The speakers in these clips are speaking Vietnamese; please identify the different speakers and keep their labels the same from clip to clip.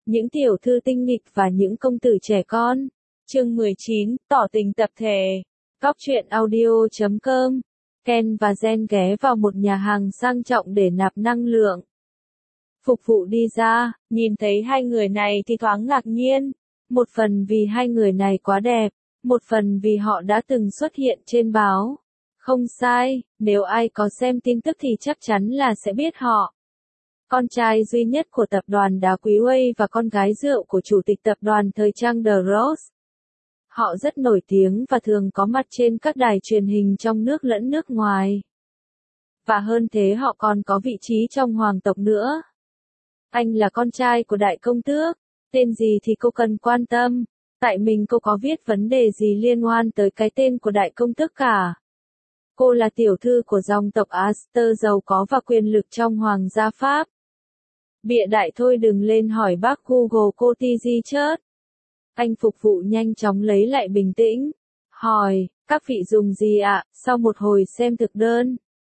Speaker 1: những tiểu thư tinh nghịch và những công tử trẻ con. Chương 19, tỏ tình tập thể. Góc truyện audio.com. Ken và Jen ghé vào một nhà hàng sang trọng để nạp năng lượng. Phục vụ đi ra, nhìn thấy hai người này thì thoáng ngạc nhiên. Một phần vì hai người này quá đẹp, một phần vì họ đã từng xuất hiện trên báo. Không sai, nếu ai có xem tin tức thì chắc chắn là sẽ biết họ. Con trai duy nhất của tập đoàn đá quý Way và con gái rượu của chủ tịch tập đoàn thời trang The Rose. Họ rất nổi tiếng và thường có mặt trên các đài truyền hình trong nước lẫn nước ngoài. Và hơn thế họ còn có vị trí trong hoàng tộc nữa. Anh là con trai của đại công tước. Tên gì thì cô cần quan tâm. Tại mình cô có viết vấn đề gì liên quan tới cái tên của đại công tước cả. Cô là tiểu thư của dòng tộc Astor giàu có và quyền lực trong hoàng gia Pháp. Bịa đại thôi, đừng lên hỏi bác Google cô gì chớt. Anh phục vụ nhanh chóng lấy lại bình tĩnh. Hỏi, các vị dùng gì ạ? Sau một hồi xem thực đơn,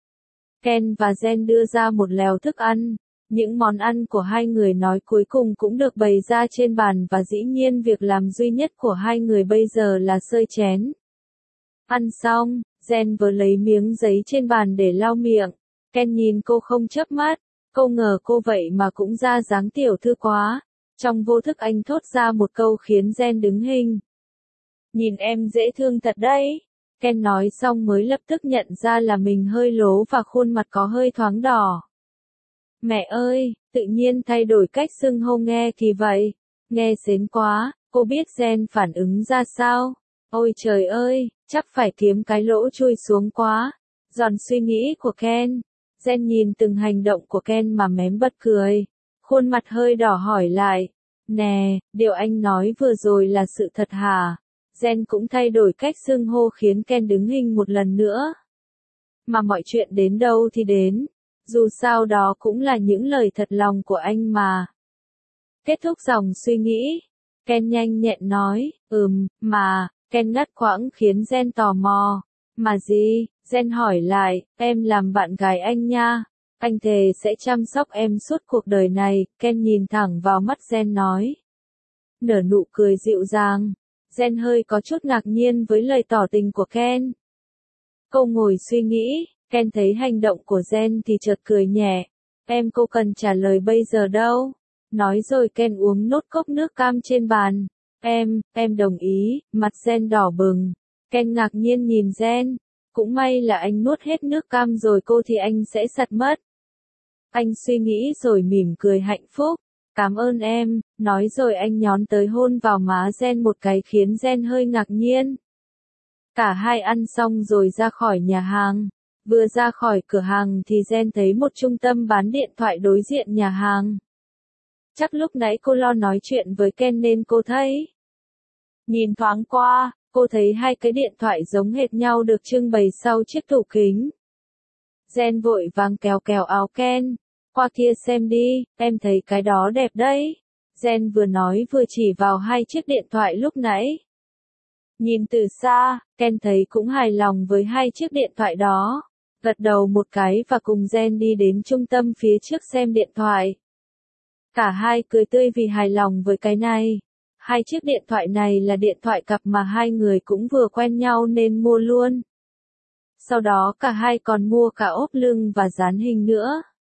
Speaker 1: Ken và Jen đưa ra một lèo thức ăn. Những món ăn của hai người nói cuối cùng cũng được bày ra trên bàn và dĩ nhiên việc làm duy nhất của hai người bây giờ là xơi chén. Ăn xong, Jen vừa lấy miếng giấy trên bàn để lau miệng. Ken nhìn cô không chớp mắt. Cô ngờ cô vậy mà cũng ra dáng tiểu thư quá. Trong vô thức anh thốt ra một câu khiến Jen đứng hình. Nhìn em dễ thương thật đấy. Ken nói xong mới lập tức nhận ra là mình hơi lố và khuôn mặt có hơi thoáng đỏ. Mẹ ơi, tự nhiên thay đổi cách xưng hô nghe kỳ vậy. Nghe sến quá, cô biết Jen phản ứng ra sao. Ôi trời ơi, chắc phải kiếm cái lỗ chui xuống quá. Giòn suy nghĩ của Ken. Jen nhìn từng hành động của Ken mà mém bật cười. Khuôn mặt hơi đỏ hỏi lại. Nè, điều anh nói vừa rồi là sự thật hả? Jen cũng thay đổi cách xưng hô khiến Ken đứng hình một lần nữa. Mà mọi chuyện đến đâu thì đến. Dù sao đó cũng là những lời thật lòng của anh mà. Kết thúc dòng suy nghĩ, Ken nhanh nhẹn nói, mà, Ken ngắt quãng khiến Jen tò mò. Mà gì? Jen hỏi lại, em làm bạn gái anh nha. Anh thề sẽ chăm sóc em suốt cuộc đời này. Ken nhìn thẳng vào mắt Jen nói. Nở nụ cười dịu dàng. Jen hơi có chút ngạc nhiên với lời tỏ tình của Ken. Cô ngồi suy nghĩ. Ken thấy hành động của Jen thì chợt cười nhẹ. Em cô cần trả lời bây giờ đâu. Nói rồi Ken uống nốt cốc nước cam trên bàn. Em đồng ý. Mặt Jen đỏ bừng. Ken ngạc nhiên nhìn Jen. Cũng may là anh nuốt hết nước cam rồi, cô thì anh sẽ sặc mất. Anh suy nghĩ rồi mỉm cười hạnh phúc. Cảm ơn em, nói rồi anh nhón tới hôn vào má Jen một cái khiến Jen hơi ngạc nhiên. Cả hai ăn xong rồi ra khỏi nhà hàng. Vừa ra khỏi cửa hàng thì Jen thấy một trung tâm bán điện thoại đối diện nhà hàng. Chắc lúc nãy cô lo nói chuyện với Ken nên cô thấy. Nhìn thoáng qua, cô thấy hai cái điện thoại giống hệt nhau được trưng bày sau chiếc tủ kính. Jen vội vàng kéo áo Ken. Qua kia xem đi, em thấy cái đó đẹp đấy. Jen vừa nói vừa chỉ vào hai chiếc điện thoại lúc nãy. Nhìn từ xa, Ken thấy cũng hài lòng với hai chiếc điện thoại đó. Gật đầu một cái và cùng Jen đi đến trung tâm phía trước xem điện thoại. Cả hai cười tươi vì hài lòng với cái này. Hai chiếc điện thoại này là điện thoại cặp mà hai người cũng vừa quen nhau nên mua luôn. Sau đó cả hai còn mua cả ốp lưng và dán hình nữa.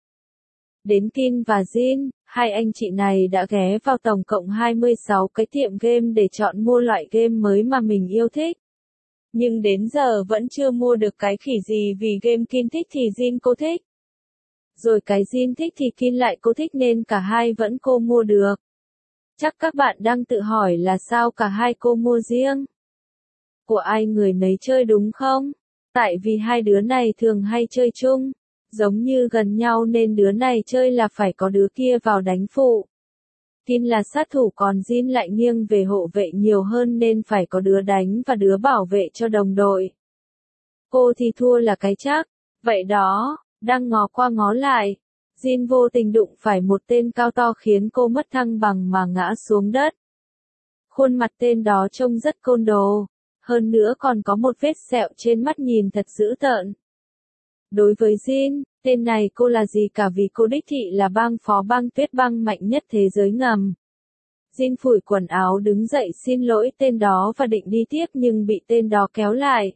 Speaker 1: Đến Kin và Jin, hai anh chị này đã ghé vào tổng cộng 26 cái tiệm game để chọn mua loại game mới mà mình yêu thích. Nhưng đến giờ vẫn chưa mua được cái khỉ gì vì game Kin thích thì Jin cô thích. Rồi cái Jin thích thì Kin lại cô thích nên cả hai vẫn cô mua được. Chắc các bạn đang tự hỏi là sao cả hai cô mua riêng. Của ai người nấy chơi đúng không? Tại vì hai đứa này thường hay chơi chung. Giống như gần nhau nên đứa này chơi là phải có đứa kia vào đánh phụ. Kin là sát thủ còn Jin lại nghiêng về hộ vệ nhiều hơn nên phải có đứa đánh và đứa bảo vệ cho đồng đội. Cô thì thua là cái chắc. Vậy đó, đang ngó qua ngó lại. Jin vô tình đụng phải một tên cao to khiến cô mất thăng bằng mà ngã xuống đất. Khuôn mặt tên đó trông rất côn đồ. Hơn nữa còn có một vết sẹo trên mắt nhìn thật dữ tợn. Đối với Jin, tên này cô là gì cả vì cô đích thị là bang phó bang tuyết bang mạnh nhất thế giới ngầm. Jin phủi quần áo đứng dậy xin lỗi tên đó và định đi tiếp nhưng bị tên đó kéo lại.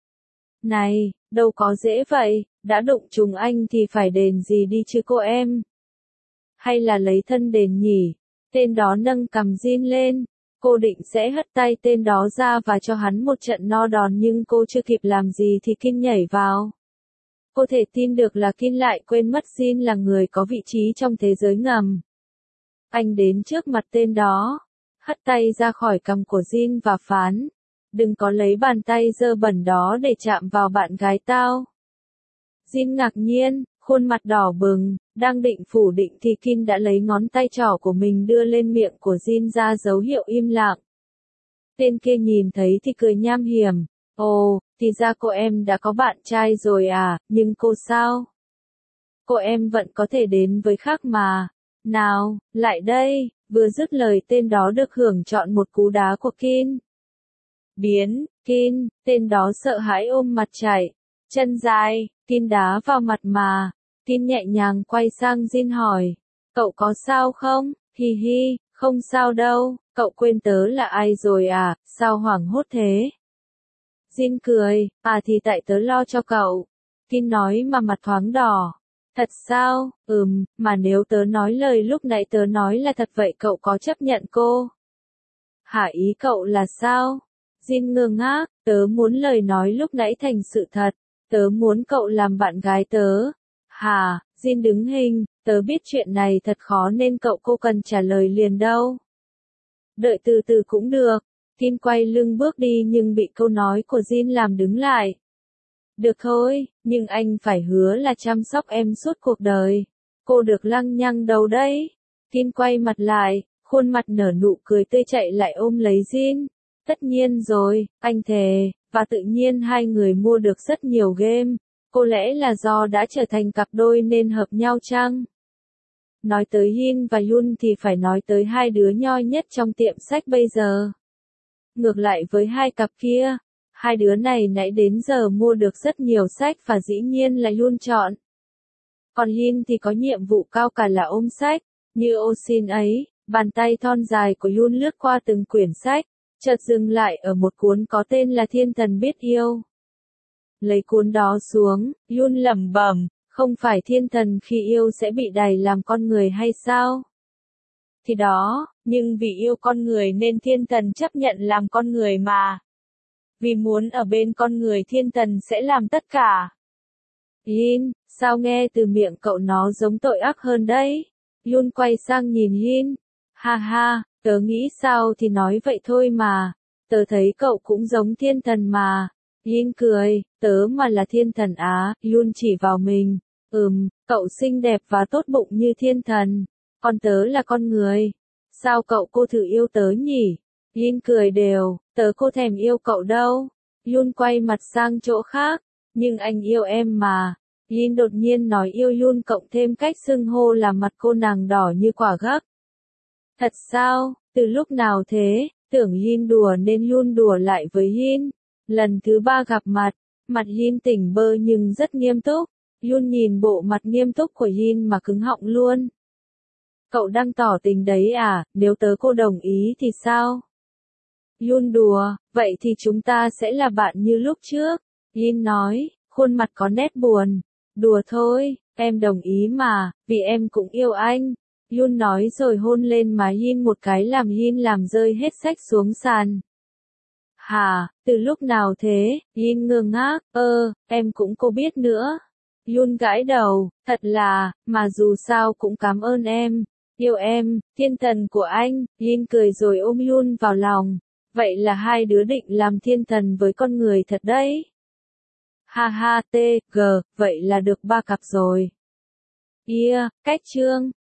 Speaker 1: Này, đâu có dễ vậy, đã đụng trúng anh thì phải đền gì đi chứ cô em. Hay là lấy thân đền nhỉ? Tên đó nâng cằm Jin lên. Cô định sẽ hất tay tên đó ra và cho hắn một trận no đòn nhưng cô chưa kịp làm gì thì Kim nhảy vào. Cô thể tin được là Kim lại quên mất Jin là người có vị trí trong thế giới ngầm. Anh đến trước mặt tên đó, hất tay ra khỏi cằm của Jin và phán, đừng có lấy bàn tay dơ bẩn đó để chạm vào bạn gái tao. Jin ngạc nhiên, khuôn mặt đỏ bừng, đang định phủ định thì Kim đã lấy ngón tay trỏ của mình đưa lên miệng của Jin ra dấu hiệu im lặng. Tên kia nhìn thấy thì cười nham hiểm, ồ, thì ra cô em đã có bạn trai rồi à, nhưng cô sao? Cô em vẫn có thể đến với khác mà. Nào, lại đây, vừa dứt lời tên đó được hưởng chọn một cú đá của Kim. Biến, Kim, tên đó sợ hãi ôm mặt chạy. Chân dài, Kim đá vào mặt mà. Kim nhẹ nhàng quay sang Jin hỏi. Cậu có sao không? Hi hi, không sao đâu, cậu quên tớ là ai rồi à, sao hoảng hốt thế? Jin cười, à thì tại tớ lo cho cậu. Kim nói mà mặt thoáng đỏ. Thật sao, mà nếu tớ nói lời lúc nãy tớ nói là thật vậy cậu có chấp nhận cô? Hả ý cậu là sao? Jin ngơ ngác, tớ muốn lời nói lúc nãy thành sự thật, tớ muốn cậu làm bạn gái tớ. Hả, Jin đứng hình, tớ biết chuyện này thật khó nên cậu cô cần trả lời liền đâu. Đợi từ từ cũng được. Kim quay lưng bước đi nhưng bị câu nói của Jin làm đứng lại. Được thôi, nhưng anh phải hứa là chăm sóc em suốt cuộc đời. Cô được lăng nhăng đâu đấy? Kim quay mặt lại, khuôn mặt nở nụ cười tươi chạy lại ôm lấy Jin. Tất nhiên rồi, anh thề, và tự nhiên hai người mua được rất nhiều game. Có lẽ là do đã trở thành cặp đôi nên hợp nhau chăng? Nói tới Hin và Yun thì phải nói tới hai đứa nhoi nhất trong tiệm sách bây giờ. Ngược lại với hai cặp kia, hai đứa này nãy đến giờ mua được rất nhiều sách và dĩ nhiên là Yun chọn. Còn Hin thì có nhiệm vụ cao cả là ôm sách, như Osin ấy, bàn tay thon dài của Yun lướt qua từng quyển sách, chợt dừng lại ở một cuốn có tên là Thiên Thần Biết Yêu. Lấy cuốn đó xuống, Yun lẩm bẩm, không phải thiên thần khi yêu sẽ bị đày làm con người hay sao? Thì đó, nhưng vì yêu con người nên thiên thần chấp nhận làm con người mà. Vì muốn ở bên con người thiên thần sẽ làm tất cả. Yin, sao nghe từ miệng cậu nó giống tội ác hơn đấy? Yun quay sang nhìn Yin. Ha ha, tớ nghĩ sao thì nói vậy thôi mà. Tớ thấy cậu cũng giống thiên thần mà. Yin cười, tớ mà là thiên thần á, Yun chỉ vào mình. Cậu xinh đẹp và tốt bụng như thiên thần. Còn tớ là con người. Sao cậu cô thử yêu tớ nhỉ? Yin cười đều, tớ cô thèm yêu cậu đâu. Yun quay mặt sang chỗ khác. Nhưng anh yêu em mà. Yin đột nhiên nói yêu Yun cộng thêm cách xưng hô làm mặt cô nàng đỏ như quả gấc. Thật sao? Từ lúc nào thế? Tưởng Yin đùa nên Yun đùa lại với Yin. Lần thứ ba gặp mặt Yin tỉnh bơ nhưng rất nghiêm túc. Yun nhìn bộ mặt nghiêm túc của Yin mà cứng họng luôn. Cậu đang tỏ tình đấy à, nếu tớ cô đồng ý thì sao? Yun đùa, vậy thì chúng ta sẽ là bạn như lúc trước. Yin nói, khuôn mặt có nét buồn. Đùa thôi, em đồng ý mà, vì em cũng yêu anh. Yun nói rồi hôn lên má Yin một cái làm Yin làm rơi hết sách xuống sàn. Hả, từ lúc nào thế? Yin ngơ ngác, em cũng cô biết nữa. Yun gãi đầu, thật là, mà dù sao cũng cảm ơn em. Yêu em, thiên thần của anh. Yin cười rồi ôm Yun vào lòng. Vậy là hai đứa định làm thiên thần với con người thật đấy. Ha ha, vậy là được 3 cặp rồi. Cách chương.